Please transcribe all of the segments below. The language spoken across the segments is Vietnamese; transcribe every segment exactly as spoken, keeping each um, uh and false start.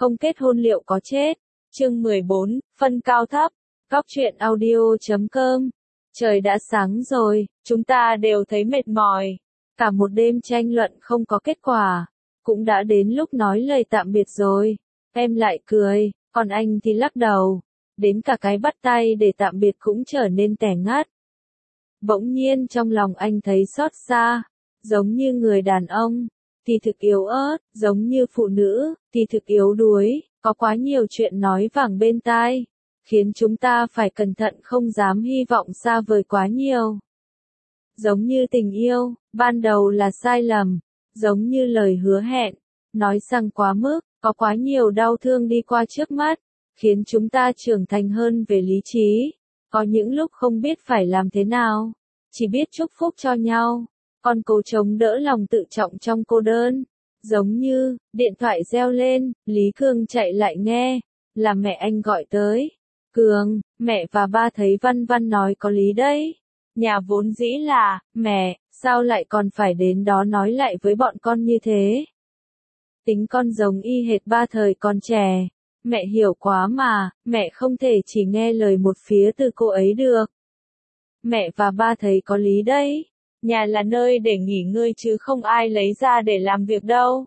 không kết hôn liệu có chết. Chương mười bốn, phân cao thấp. Góc truyện audio chấm com. Trời đã sáng rồi, chúng ta đều thấy mệt mỏi. Cả một đêm tranh luận không có kết quả. Cũng đã đến lúc nói lời tạm biệt rồi. Em lại cười, còn anh thì lắc đầu. Đến cả cái bắt tay để tạm biệt cũng trở nên tẻ ngắt. Bỗng nhiên trong lòng anh thấy xót xa. Giống như người đàn ông, thì thực yếu ớt, giống như phụ nữ, thì thực yếu đuối, có quá nhiều chuyện nói vàng bên tai, khiến chúng ta phải cẩn thận không dám hy vọng xa vời quá nhiều. Giống như tình yêu, ban đầu là sai lầm, giống như lời hứa hẹn, nói rằng quá mức, có quá nhiều đau thương đi qua trước mắt, khiến chúng ta trưởng thành hơn về lý trí, có những lúc không biết phải làm thế nào, chỉ biết chúc phúc cho nhau. Còn cố chống đỡ lòng tự trọng trong cô đơn. Giống như, điện thoại reo lên, Lý Cường chạy lại nghe, là mẹ anh gọi tới. Cường, mẹ và ba thấy Văn Văn nói có lý đấy. Nhà vốn dĩ là, mẹ, sao lại còn phải đến đó nói lại với bọn con như thế? Tính con giống y hệt ba thời còn trẻ. Mẹ hiểu quá mà, mẹ không thể chỉ nghe lời một phía từ cô ấy được. Mẹ và ba thấy có lý đấy. Nhà là nơi để nghỉ ngơi chứ không ai lấy ra để làm việc đâu.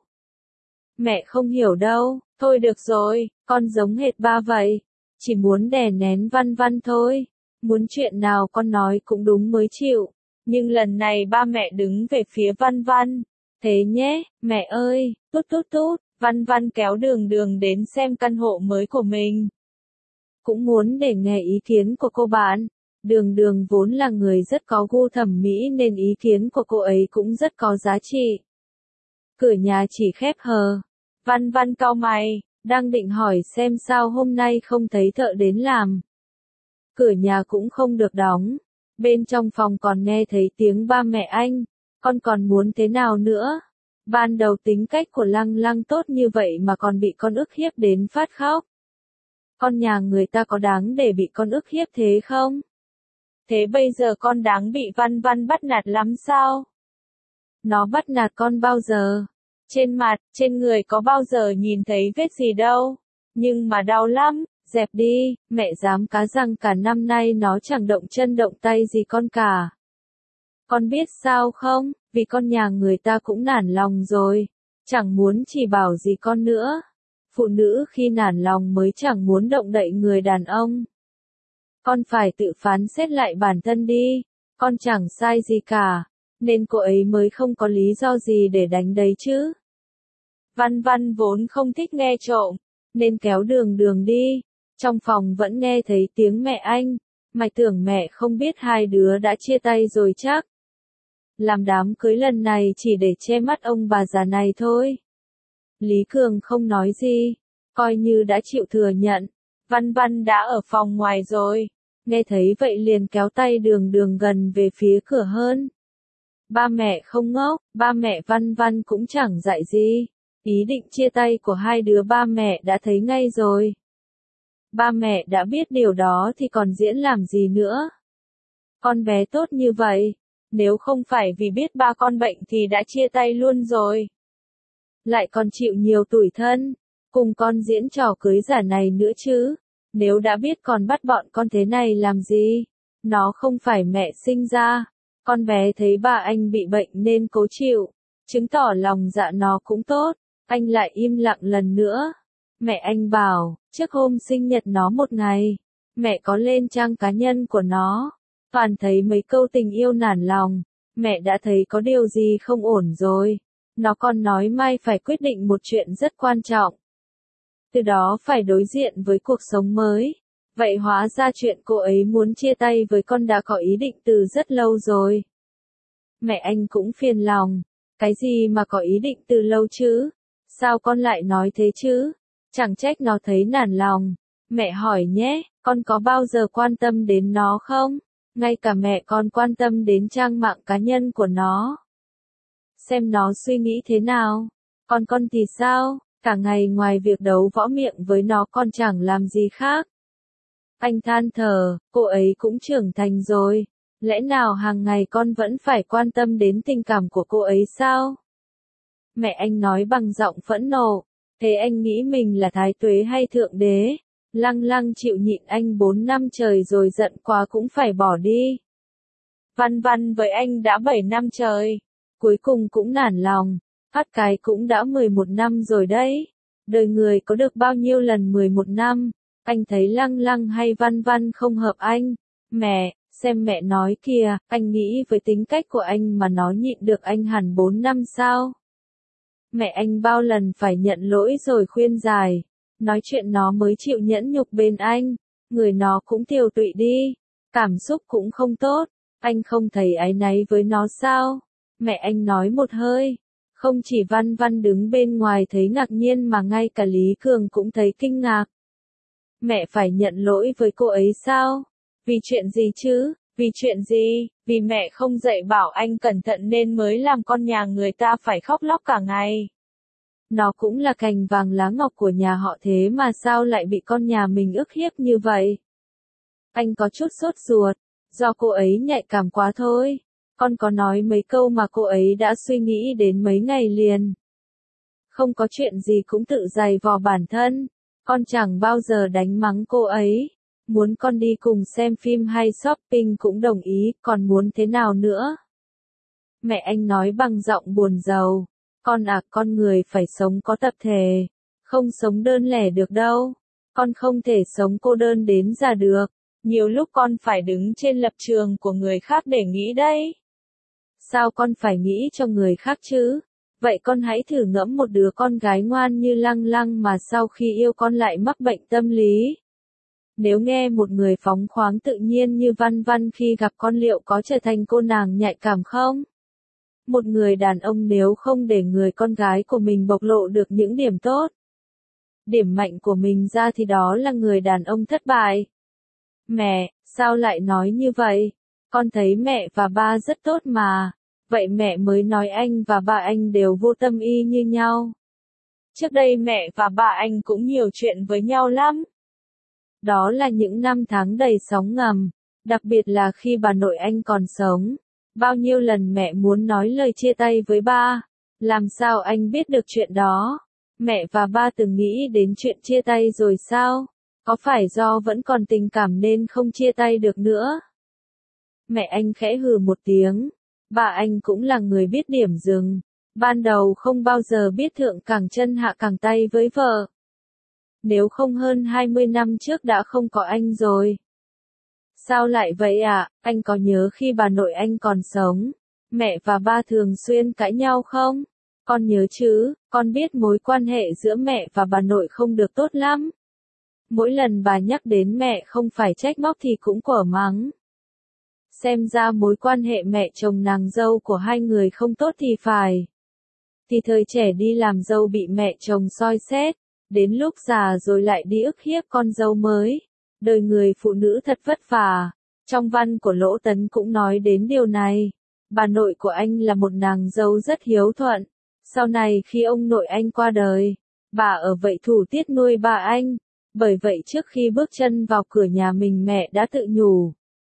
Mẹ không hiểu đâu, thôi được rồi, con giống hệt ba vậy. Chỉ muốn đè nén Văn Văn thôi. Muốn chuyện nào con nói cũng đúng mới chịu. Nhưng lần này ba mẹ đứng về phía Văn Văn. Thế nhé, mẹ ơi, tút tút tút, Văn Văn kéo Đường Đường đến xem căn hộ mới của mình. Cũng muốn để nghe ý kiến của cô bạn. Đường Đường vốn là người rất có gu thẩm mỹ nên ý kiến của cô ấy cũng rất có giá trị. Cửa nhà chỉ khép hờ. Văn Văn cau mày, đang định hỏi xem sao hôm nay không thấy thợ đến làm. Cửa nhà cũng không được đóng. Bên trong phòng còn nghe thấy tiếng ba mẹ anh. Con còn muốn thế nào nữa? Ban đầu tính cách của Lăng Lăng tốt như vậy mà còn bị con ức hiếp đến phát khóc. Con nhà người ta có đáng để bị con ức hiếp thế không? Thế bây giờ con đáng bị Văn Văn bắt nạt lắm sao? Nó bắt nạt con bao giờ? Trên mặt, trên người có bao giờ nhìn thấy vết gì đâu? Nhưng mà đau lắm, dẹp đi, mẹ dám cá rằng cả năm nay nó chẳng động chân động tay gì con cả. Con biết sao không? Vì con nhà người ta cũng nản lòng rồi. Chẳng muốn chỉ bảo gì con nữa. Phụ nữ khi nản lòng mới chẳng muốn động đậy người đàn ông. Con phải tự phán xét lại bản thân đi, con chẳng sai gì cả, nên cô ấy mới không có lý do gì để đánh đấy chứ. Văn Văn vốn không thích nghe trộm, nên kéo Đường Đường đi, trong phòng vẫn nghe thấy tiếng mẹ anh, mày tưởng mẹ không biết hai đứa đã chia tay rồi chắc. Làm đám cưới lần này chỉ để che mắt ông bà già này thôi. Lý Cường không nói gì, coi như đã chịu thừa nhận, Văn Văn đã ở phòng ngoài rồi. Nghe thấy vậy liền kéo tay Đường Đường gần về phía cửa hơn. Ba mẹ không ngốc, ba mẹ Văn Văn cũng chẳng dạy gì. Ý định chia tay của hai đứa ba mẹ đã thấy ngay rồi. Ba mẹ đã biết điều đó thì còn diễn làm gì nữa. Con bé tốt như vậy, nếu không phải vì biết ba con bệnh thì đã chia tay luôn rồi. Lại còn chịu nhiều tủi thân, cùng con diễn trò cưới giả này nữa chứ. Nếu đã biết còn bắt bọn con thế này làm gì? Nó không phải mẹ sinh ra. Con bé thấy ba anh bị bệnh nên cố chịu. Chứng tỏ lòng dạ nó cũng tốt. Anh lại im lặng lần nữa. Mẹ anh bảo, trước hôm sinh nhật nó một ngày, mẹ có lên trang cá nhân của nó. Toàn thấy mấy câu tình yêu nản lòng. Mẹ đã thấy có điều gì không ổn rồi. Nó còn nói mai phải quyết định một chuyện rất quan trọng. Từ đó phải đối diện với cuộc sống mới. Vậy hóa ra chuyện cô ấy muốn chia tay với con đã có ý định từ rất lâu rồi. Mẹ anh cũng phiền lòng. Cái gì mà có ý định từ lâu chứ? Sao con lại nói thế chứ? Chẳng trách nó thấy nản lòng. Mẹ hỏi nhé, con có bao giờ quan tâm đến nó không? Ngay cả mẹ con quan tâm đến trang mạng cá nhân của nó. Xem nó suy nghĩ thế nào. Còn con thì sao? Cả ngày ngoài việc đấu võ miệng với nó còn chẳng làm gì khác. Anh than thở, cô ấy cũng trưởng thành rồi. Lẽ nào hàng ngày con vẫn phải quan tâm đến tình cảm của cô ấy sao? Mẹ anh nói bằng giọng phẫn nộ. Thế anh nghĩ mình là thái tuế hay thượng đế? Lăng Lăng chịu nhịn anh bốn năm trời rồi giận quá cũng phải bỏ đi. Văn Văn với anh đã bảy năm trời. Cuối cùng cũng nản lòng. Phát cái cũng đã mười một năm rồi đấy. Đời người có được bao nhiêu lần mười một năm. Anh thấy Lăng Lăng hay Văn Văn không hợp anh. Mẹ, xem mẹ nói kìa, anh nghĩ với tính cách của anh mà nó nhịn được anh hẳn bốn năm sao? Mẹ anh bao lần phải nhận lỗi rồi khuyên giải. Nói chuyện nó mới chịu nhẫn nhục bên anh. Người nó cũng tiều tụy đi. Cảm xúc cũng không tốt. Anh không thấy áy náy với nó sao? Mẹ anh nói một hơi. Không chỉ Văn Văn đứng bên ngoài thấy ngạc nhiên mà ngay cả Lý Cường cũng thấy kinh ngạc. Mẹ phải nhận lỗi với cô ấy sao? Vì chuyện gì chứ? Vì chuyện gì? Vì mẹ không dạy bảo anh cẩn thận nên mới làm con nhà người ta phải khóc lóc cả ngày. Nó cũng là cành vàng lá ngọc của nhà họ thế mà sao lại bị con nhà mình ức hiếp như vậy? Anh có chút sốt ruột, do cô ấy nhạy cảm quá thôi. Con có nói mấy câu mà cô ấy đã suy nghĩ đến mấy ngày liền. Không có chuyện gì cũng tự giày vò bản thân. Con chẳng bao giờ đánh mắng cô ấy. Muốn con đi cùng xem phim hay shopping cũng đồng ý, còn muốn thế nào nữa? Mẹ anh nói bằng giọng buồn rầu. Con à, con người phải sống có tập thể. Không sống đơn lẻ được đâu. Con không thể sống cô đơn đến già được. Nhiều lúc con phải đứng trên lập trường của người khác để nghĩ đấy. Sao con phải nghĩ cho người khác chứ? Vậy con hãy thử ngẫm một đứa con gái ngoan như Lăng Lăng mà sau khi yêu con lại mắc bệnh tâm lý. Nếu nghe một người phóng khoáng tự nhiên như Văn Văn khi gặp con liệu có trở thành cô nàng nhạy cảm không? Một người đàn ông nếu không để người con gái của mình bộc lộ được những điểm tốt, điểm mạnh của mình ra thì đó là người đàn ông thất bại. Mẹ, sao lại nói như vậy? Con thấy mẹ và ba rất tốt mà. Vậy mẹ mới nói anh và ba anh đều vô tâm y như nhau. Trước đây mẹ và ba anh cũng nhiều chuyện với nhau lắm. Đó là những năm tháng đầy sóng ngầm, đặc biệt là khi bà nội anh còn sống. Bao nhiêu lần mẹ muốn nói lời chia tay với ba. Làm sao anh biết được chuyện đó? Mẹ và ba từng nghĩ đến chuyện chia tay rồi sao? Có phải do vẫn còn tình cảm nên không chia tay được nữa? Mẹ anh khẽ hừ một tiếng. Bà anh cũng là người biết điểm dừng. Ban đầu không bao giờ biết thượng cẳng chân hạ cẳng tay với vợ. Nếu không hơn hai mươi năm trước đã không có anh rồi. Sao lại vậy ạ? À? Anh có nhớ khi bà nội anh còn sống, mẹ và ba thường xuyên cãi nhau không? Con nhớ chứ, con biết mối quan hệ giữa mẹ và bà nội không được tốt lắm. Mỗi lần bà nhắc đến mẹ không phải trách móc thì cũng quở mắng. Xem ra mối quan hệ mẹ chồng nàng dâu của hai người không tốt thì phải. Thì thời trẻ đi làm dâu bị mẹ chồng soi xét, đến lúc già rồi lại đi ức hiếp con dâu mới. Đời người phụ nữ thật vất vả. Trong văn của Lỗ Tấn cũng nói đến điều này. Bà nội của anh là một nàng dâu rất hiếu thuận. Sau này khi ông nội anh qua đời, bà ở vậy thủ tiết nuôi bà anh. Bởi vậy trước khi bước chân vào cửa nhà mình mẹ đã tự nhủ.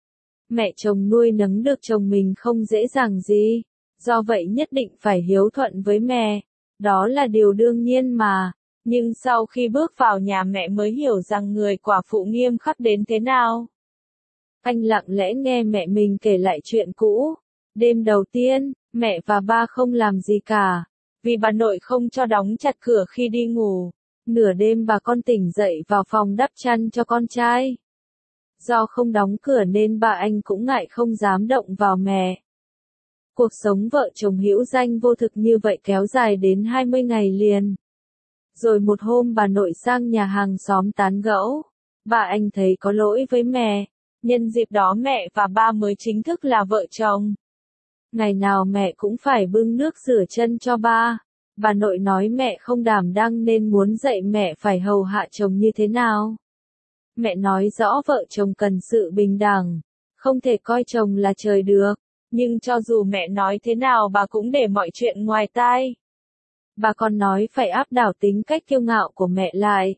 Mẹ chồng nuôi nấng được chồng mình không dễ dàng gì. Do vậy nhất định phải hiếu thuận với mẹ. Đó là điều đương nhiên mà. Nhưng sau khi bước vào nhà mẹ mới hiểu rằng người quả phụ nghiêm khắc đến thế nào. Anh lặng lẽ nghe mẹ mình kể lại chuyện cũ. Đêm đầu tiên, mẹ và ba không làm gì cả. Vì bà nội không cho đóng chặt cửa khi đi ngủ. Nửa đêm bà con tỉnh dậy vào phòng đắp chăn cho con trai. Do không đóng cửa nên bà anh cũng ngại không dám động vào mẹ. Cuộc sống vợ chồng hữu danh vô thực như vậy kéo dài đến hai mươi ngày liền. Rồi một hôm bà nội sang nhà hàng xóm tán gẫu. Bà anh thấy có lỗi với mẹ. Nhân dịp đó mẹ và ba mới chính thức là vợ chồng. Ngày nào mẹ cũng phải bưng nước rửa chân cho ba. Bà nội nói mẹ không đảm đang nên muốn dạy mẹ phải hầu hạ chồng như thế nào. Mẹ nói rõ vợ chồng cần sự bình đẳng. Không thể coi chồng là trời được. Nhưng cho dù mẹ nói thế nào bà cũng để mọi chuyện ngoài tai. Bà còn nói phải áp đảo tính cách kiêu ngạo của mẹ lại.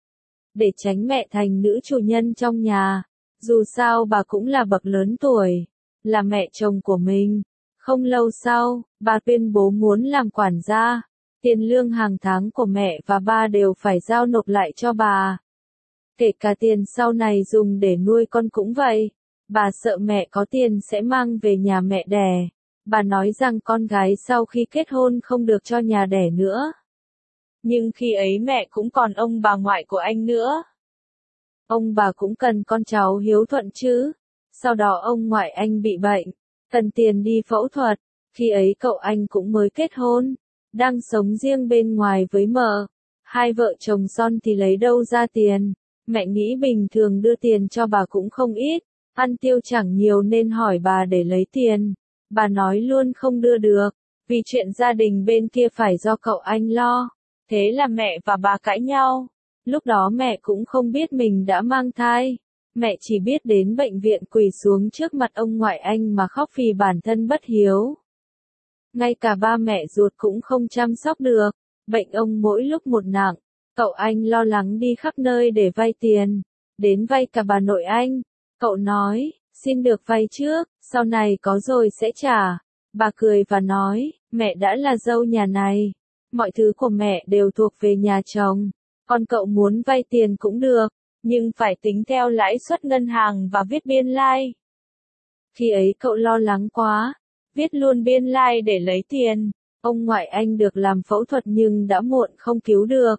Để tránh mẹ thành nữ chủ nhân trong nhà. Dù sao bà cũng là bậc lớn tuổi. Là mẹ chồng của mình. Không lâu sau, bà tuyên bố muốn làm quản gia. Tiền lương hàng tháng của mẹ và ba đều phải giao nộp lại cho bà. Kể cả tiền sau này dùng để nuôi con cũng vậy. Bà sợ mẹ có tiền sẽ mang về nhà mẹ đẻ. Bà nói rằng con gái sau khi kết hôn không được cho nhà đẻ nữa. Nhưng khi ấy mẹ cũng còn ông bà ngoại của anh nữa. Ông bà cũng cần con cháu hiếu thuận chứ. Sau đó ông ngoại anh bị bệnh, cần tiền đi phẫu thuật. Khi ấy cậu anh cũng mới kết hôn, đang sống riêng bên ngoài với mợ. Hai vợ chồng son thì lấy đâu ra tiền. Mẹ nghĩ bình thường đưa tiền cho bà cũng không ít, ăn tiêu chẳng nhiều nên hỏi bà để lấy tiền. Bà nói luôn không đưa được, vì chuyện gia đình bên kia phải do cậu anh lo. Thế là mẹ và bà cãi nhau. Lúc đó mẹ cũng không biết mình đã mang thai. Mẹ chỉ biết đến bệnh viện quỳ xuống trước mặt ông ngoại anh mà khóc vì bản thân bất hiếu. Ngay cả ba mẹ ruột cũng không chăm sóc được, bệnh ông mỗi lúc một nặng. Cậu anh lo lắng đi khắp nơi để vay tiền, đến vay cả bà nội anh. Cậu nói, xin được vay trước, sau này có rồi sẽ trả. Bà cười và nói, mẹ đã là dâu nhà này, mọi thứ của mẹ đều thuộc về nhà chồng. Còn cậu muốn vay tiền cũng được, nhưng phải tính theo lãi suất ngân hàng và viết biên lai. Like. Khi ấy cậu lo lắng quá, viết luôn biên lai like để lấy tiền. Ông ngoại anh được làm phẫu thuật nhưng đã muộn không cứu được.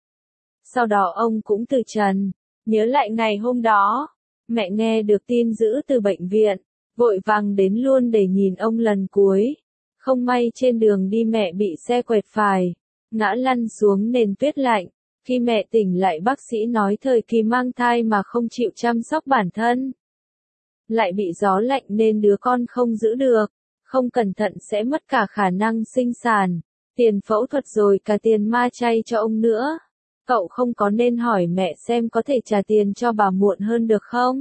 Sau đó ông cũng từ trần. Nhớ lại ngày hôm đó, mẹ nghe được tin dữ từ bệnh viện, vội vàng đến luôn để nhìn ông lần cuối. Không may trên đường đi mẹ bị xe quẹt phải, ngã lăn xuống nền tuyết lạnh. Khi mẹ tỉnh lại bác sĩ nói thời kỳ mang thai mà không chịu chăm sóc bản thân. Lại bị gió lạnh nên đứa con không giữ được, không cẩn thận sẽ mất cả khả năng sinh sản, tiền phẫu thuật rồi cả tiền ma chay cho ông nữa. Cậu không có nên hỏi mẹ xem có thể trả tiền cho bà muộn hơn được không?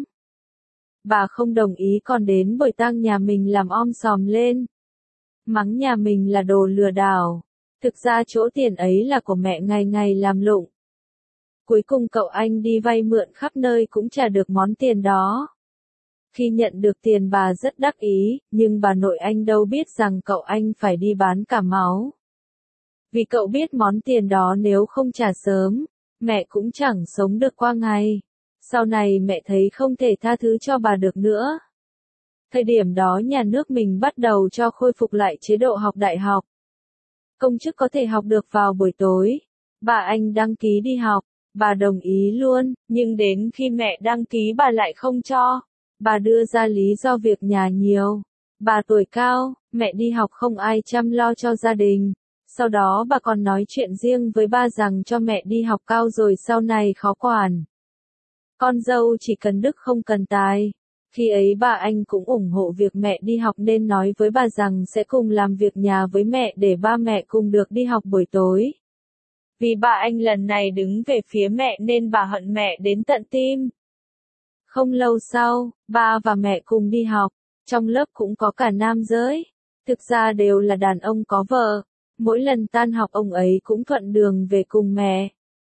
Bà không đồng ý còn đến buổi tang nhà mình làm om sòm lên. Mắng nhà mình là đồ lừa đảo. Thực ra chỗ tiền ấy là của mẹ ngày ngày làm lụng. Cuối cùng cậu anh đi vay mượn khắp nơi cũng trả được món tiền đó. Khi nhận được tiền bà rất đắc ý, nhưng bà nội anh đâu biết rằng cậu anh phải đi bán cả máu. Vì cậu biết món tiền đó nếu không trả sớm, mẹ cũng chẳng sống được qua ngày. Sau này mẹ thấy không thể tha thứ cho bà được nữa. Thời điểm đó nhà nước mình bắt đầu cho khôi phục lại chế độ học đại học. Công chức có thể học được vào buổi tối. Bà anh đăng ký đi học, bà đồng ý luôn, nhưng đến khi mẹ đăng ký bà lại không cho. Bà đưa ra lý do việc nhà nhiều. Bà tuổi cao, mẹ đi học không ai chăm lo cho gia đình. Sau đó bà còn nói chuyện riêng với ba rằng cho mẹ đi học cao rồi sau này khó quản. Con dâu chỉ cần đức không cần tài. Khi ấy bà anh cũng ủng hộ việc mẹ đi học nên nói với bà rằng sẽ cùng làm việc nhà với mẹ để ba mẹ cùng được đi học buổi tối. Vì bà anh lần này đứng về phía mẹ nên bà hận mẹ đến tận tim. Không lâu sau, ba và mẹ cùng đi học, trong lớp cũng có cả nam giới. Thực ra đều là đàn ông có vợ. Mỗi lần tan học ông ấy cũng thuận đường về cùng mẹ.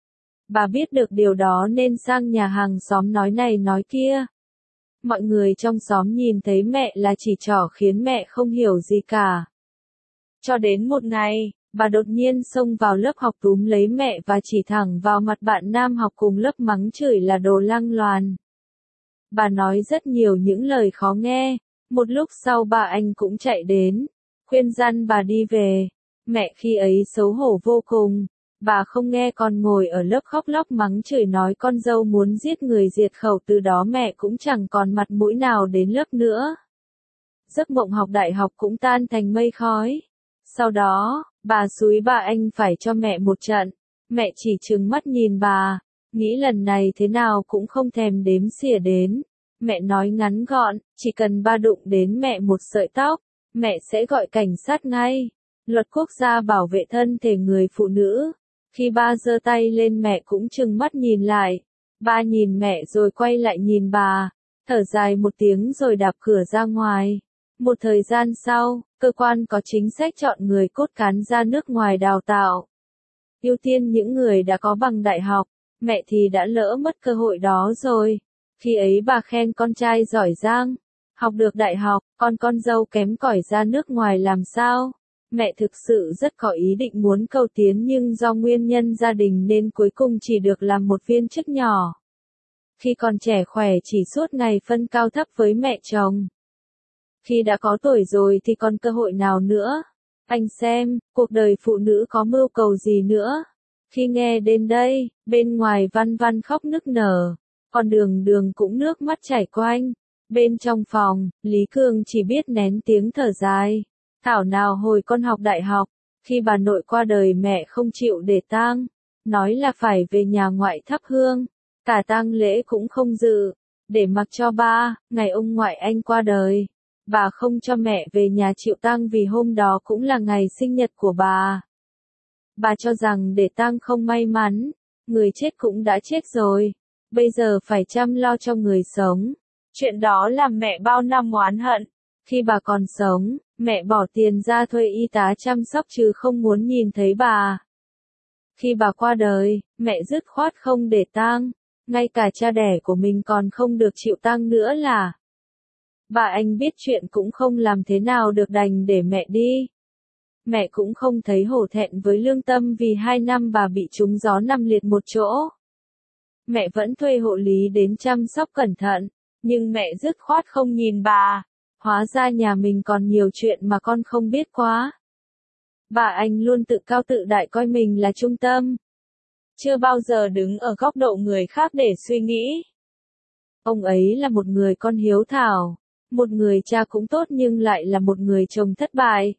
Bà biết được điều đó nên sang nhà hàng xóm nói này nói kia. Mọi người trong xóm nhìn thấy mẹ là chỉ trỏ khiến mẹ không hiểu gì cả. Cho đến một ngày, bà đột nhiên xông vào lớp học túm lấy mẹ và chỉ thẳng vào mặt bạn nam học cùng lớp mắng chửi là đồ lăng loàn. Bà nói rất nhiều những lời khó nghe. Một lúc sau bà anh cũng chạy đến, khuyên răn bà đi về. Mẹ khi ấy xấu hổ vô cùng. Bà không nghe còn ngồi ở lớp khóc lóc mắng chửi nói con dâu muốn giết người diệt khẩu, từ đó mẹ cũng chẳng còn mặt mũi nào đến lớp nữa. Giấc mộng học đại học cũng tan thành mây khói. Sau đó, bà xúi bà anh phải cho mẹ một trận. Mẹ chỉ trừng mắt nhìn bà, nghĩ lần này thế nào cũng không thèm đếm xỉa đến. Mẹ nói ngắn gọn, chỉ cần ba đụng đến mẹ một sợi tóc, mẹ sẽ gọi cảnh sát ngay. Luật quốc gia bảo vệ thân thể người phụ nữ. Khi ba giơ tay lên mẹ cũng trừng mắt nhìn lại. Ba nhìn mẹ rồi quay lại nhìn bà, thở dài một tiếng rồi đạp cửa ra ngoài. Một thời gian sau, cơ quan có chính sách chọn người cốt cán ra nước ngoài đào tạo. Ưu tiên những người đã có bằng đại học, mẹ thì đã lỡ mất cơ hội đó rồi. Khi ấy bà khen con trai giỏi giang, học được đại học, còn con dâu kém cỏi ra nước ngoài làm sao? Mẹ thực sự rất có ý định muốn cầu tiến nhưng do nguyên nhân gia đình nên cuối cùng chỉ được làm một viên chức nhỏ. Khi còn trẻ khỏe chỉ suốt ngày phân cao thấp với mẹ chồng. Khi đã có tuổi rồi thì còn cơ hội nào nữa? Anh xem, cuộc đời phụ nữ có mưu cầu gì nữa? Khi nghe đến đây, bên ngoài Văn Văn khóc nức nở, còn Đường Đường cũng nước mắt chảy quanh. Bên trong phòng, Lý Cường chỉ biết nén tiếng thở dài. Thảo nào hồi con học đại học, khi bà nội qua đời mẹ không chịu để tang, nói là phải về nhà ngoại thắp hương, cả tang lễ cũng không dự, để mặc cho ba, ngày ông ngoại anh qua đời. Bà không cho mẹ về nhà chịu tang vì hôm đó cũng là ngày sinh nhật của bà. Bà cho rằng để tang không may mắn, người chết cũng đã chết rồi, bây giờ phải chăm lo cho người sống. Chuyện đó làm mẹ bao năm oán hận. Khi bà còn sống, mẹ bỏ tiền ra thuê y tá chăm sóc chứ không muốn nhìn thấy bà. Khi bà qua đời, mẹ dứt khoát không để tang, ngay cả cha đẻ của mình còn không được chịu tang nữa là. Bà anh biết chuyện cũng không làm thế nào được đành để mẹ đi. Mẹ cũng không thấy hổ thẹn với lương tâm vì hai năm bà bị trúng gió nằm liệt một chỗ. Mẹ vẫn thuê hộ lý đến chăm sóc cẩn thận, nhưng mẹ dứt khoát không nhìn bà. Hóa ra nhà mình còn nhiều chuyện mà con không biết quá. Bà anh luôn tự cao tự đại coi mình là trung tâm. Chưa bao giờ đứng ở góc độ người khác để suy nghĩ. Ông ấy là một người con hiếu thảo, một người cha cũng tốt nhưng lại là một người chồng thất bại.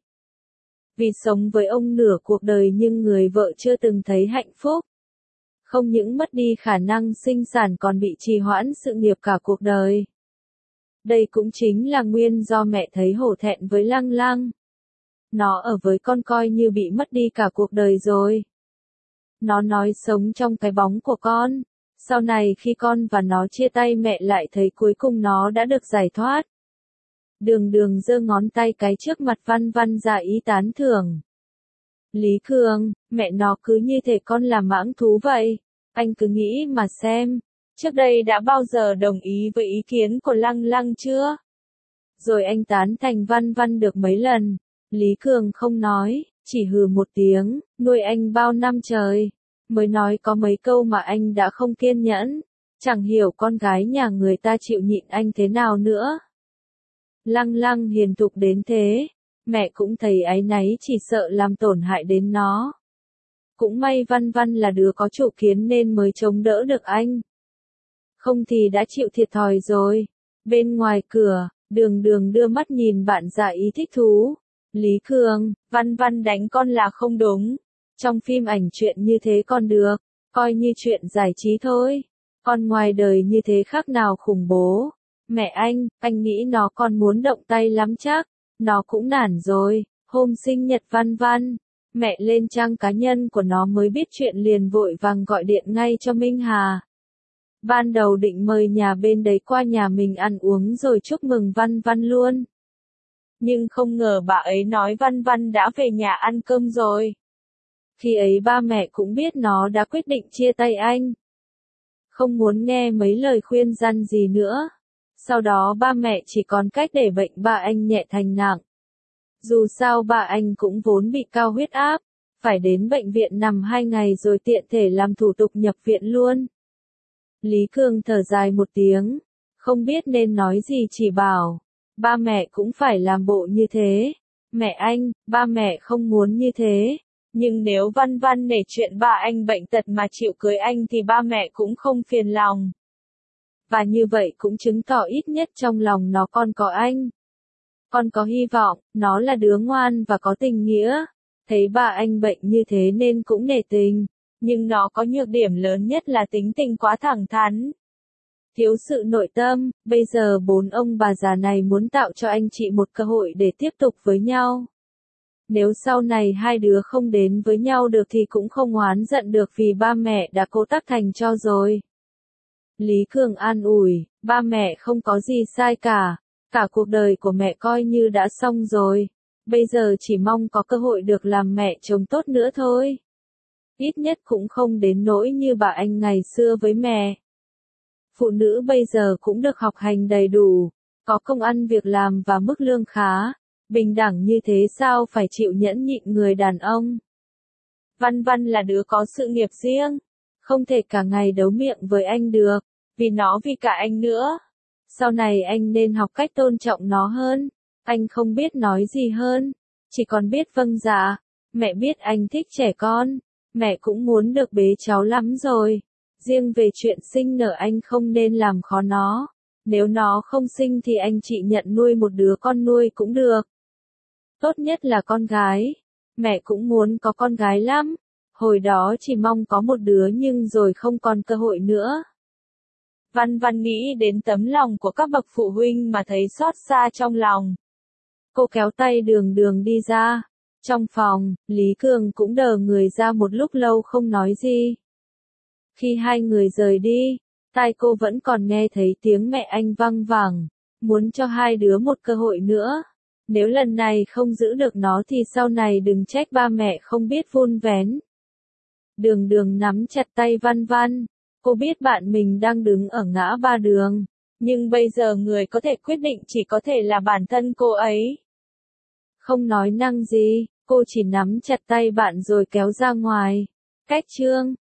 Vì sống với ông nửa cuộc đời nhưng người vợ chưa từng thấy hạnh phúc. Không những mất đi khả năng sinh sản còn bị trì hoãn sự nghiệp cả cuộc đời. Đây cũng chính là nguyên do mẹ thấy hổ thẹn với Lăng Lăng. Nó ở với con coi như bị mất đi cả cuộc đời rồi. Nó nói sống trong cái bóng của con. Sau này khi con và nó chia tay mẹ lại thấy cuối cùng nó đã được giải thoát. Đường Đường giơ ngón tay cái trước mặt Văn Văn ra ý tán thưởng. Lý Cường, mẹ nó cứ như thể con là mãng thú vậy. Anh cứ nghĩ mà xem. Trước đây đã bao giờ đồng ý với ý kiến của Lăng Lăng chưa? Rồi anh tán thành Văn Văn được mấy lần. Lý Cường không nói, chỉ hừ một tiếng, nuôi anh bao năm trời. Mới nói có mấy câu mà anh đã không kiên nhẫn. Chẳng hiểu con gái nhà người ta chịu nhịn anh thế nào nữa. Lăng Lăng hiền thục đến thế. Mẹ cũng thấy áy náy chỉ sợ làm tổn hại đến nó. Cũng may Văn Văn là đứa có chủ kiến nên mới chống đỡ được anh. Không thì đã chịu thiệt thòi rồi. Bên ngoài cửa, Đường Đường đưa mắt nhìn bạn dạ ý thích thú. Lý Cường, Văn Văn đánh con là không đúng. Trong phim ảnh chuyện như thế còn được, coi như chuyện giải trí thôi. Còn ngoài đời như thế khác nào khủng bố. Mẹ anh, anh nghĩ nó còn muốn động tay lắm chắc. Nó cũng nản rồi. Hôm sinh nhật Văn Văn, mẹ lên trang cá nhân của nó mới biết chuyện liền vội vàng gọi điện ngay cho Minh Hà. Ban đầu định mời nhà bên đấy qua nhà mình ăn uống rồi chúc mừng Văn Văn luôn. Nhưng không ngờ bà ấy nói Văn Văn đã về nhà ăn cơm rồi. Khi ấy ba mẹ cũng biết nó đã quyết định chia tay anh. Không muốn nghe mấy lời khuyên răn gì nữa. Sau đó ba mẹ chỉ còn cách để bệnh ba anh nhẹ thành nặng. Dù sao ba anh cũng vốn bị cao huyết áp, phải đến bệnh viện nằm hai ngày rồi tiện thể làm thủ tục nhập viện luôn. Lý Cường thở dài một tiếng, không biết nên nói gì chỉ bảo, ba mẹ cũng phải làm bộ như thế. Mẹ anh, ba mẹ không muốn như thế, nhưng nếu Văn Văn nể chuyện ba anh bệnh tật mà chịu cưới anh thì ba mẹ cũng không phiền lòng. Và như vậy cũng chứng tỏ ít nhất trong lòng nó còn có anh. Con có hy vọng, nó là đứa ngoan và có tình nghĩa. Thấy ba anh bệnh như thế nên cũng nể tình. Nhưng nó có nhược điểm lớn nhất là tính tình quá thẳng thắn. Thiếu sự nội tâm, bây giờ bốn ông bà già này muốn tạo cho anh chị một cơ hội để tiếp tục với nhau. Nếu sau này hai đứa không đến với nhau được thì cũng không oán giận được vì ba mẹ đã cố tác thành cho rồi. Lý Cường an ủi, ba mẹ không có gì sai cả. Cả cuộc đời của mẹ coi như đã xong rồi. Bây giờ chỉ mong có cơ hội được làm mẹ chồng tốt nữa thôi. Ít nhất cũng không đến nỗi như bà anh ngày xưa với mẹ. Phụ nữ bây giờ cũng được học hành đầy đủ, có công ăn việc làm và mức lương khá. Bình đẳng như thế sao phải chịu nhẫn nhịn người đàn ông. Văn Văn là đứa có sự nghiệp riêng, không thể cả ngày đấu miệng với anh được, vì nó vì cả anh nữa. Sau này anh nên học cách tôn trọng nó hơn. Anh không biết nói gì hơn, chỉ còn biết vâng dạ. Mẹ biết anh thích trẻ con, mẹ cũng muốn được bế cháu lắm rồi. Riêng về chuyện sinh nở anh không nên làm khó nó. Nếu nó không sinh thì anh chị nhận nuôi một đứa con nuôi cũng được. Tốt nhất là con gái. Mẹ cũng muốn có con gái lắm. Hồi đó chỉ mong có một đứa nhưng rồi không còn cơ hội nữa. Văn Văn nghĩ đến tấm lòng của các bậc phụ huynh mà thấy xót xa trong lòng. Cô kéo tay Đường Đường đi ra. Trong phòng, Lý Cường cũng đờ người ra một lúc lâu không nói gì. Khi hai người rời đi, tai cô vẫn còn nghe thấy tiếng mẹ anh văng vẳng, muốn cho hai đứa một cơ hội nữa. Nếu lần này không giữ được nó thì sau này đừng trách ba mẹ không biết vun vén. Đường Đường nắm chặt tay Văn Văn. Cô biết bạn mình đang đứng ở ngã ba đường, nhưng bây giờ người có thể quyết định chỉ có thể là bản thân cô ấy. Không nói năng gì, cô chỉ nắm chặt tay bạn rồi kéo ra ngoài. Cách chương